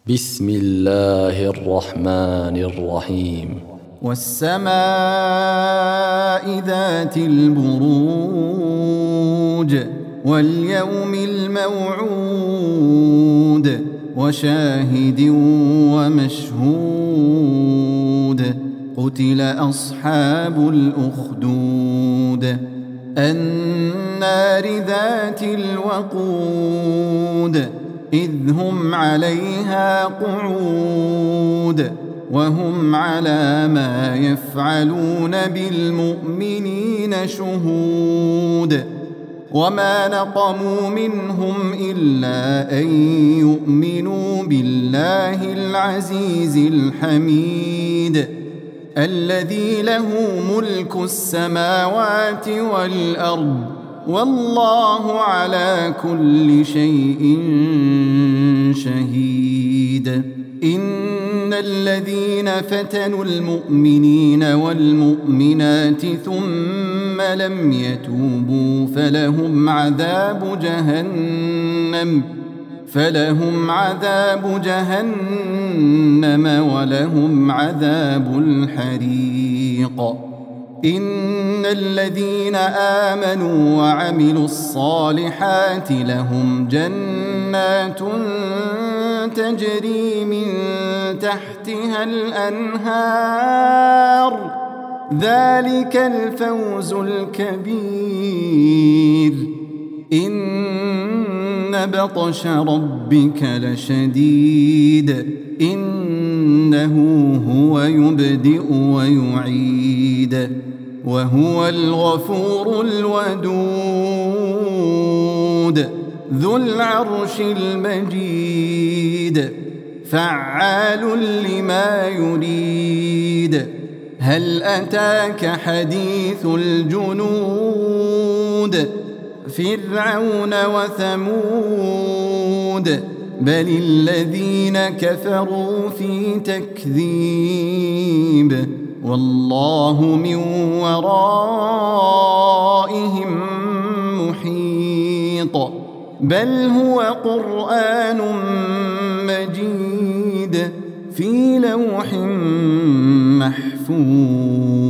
بسم الله الرحمن الرحيم. والسماء ذات البروج واليوم الموعود وشاهد ومشهود قتل أصحاب الأخدود النار ذات الوقود إذ هم عليها قعود وهم على ما يفعلون بالمؤمنين شهود وما نقموا منهم إلا أن يؤمنوا بالله العزيز الحميد الذي له ملك السماوات والأرض والله على كل شيء شهيد. إن الذين فتنوا المؤمنين والمؤمنات ثم لم يتوبوا فلهم عذاب جهنم ولهم عذاب الحريق. إن الذين آمنوا وعملوا الصالحات لهم جنات تجري من تحتها الأنهار ذلك الفوز الكبير. إن بطش ربك لشديد إنه هو يبدئ ويعيد وهو الغفور الودود ذو العرش المجيد فعال لما يريد. هل أتاك حديث الجنود فرعون وثمود بل الذين كفروا في تكذيب والله من ورائهم محيط بل هو قرآن مجيد في لوح محفوظ.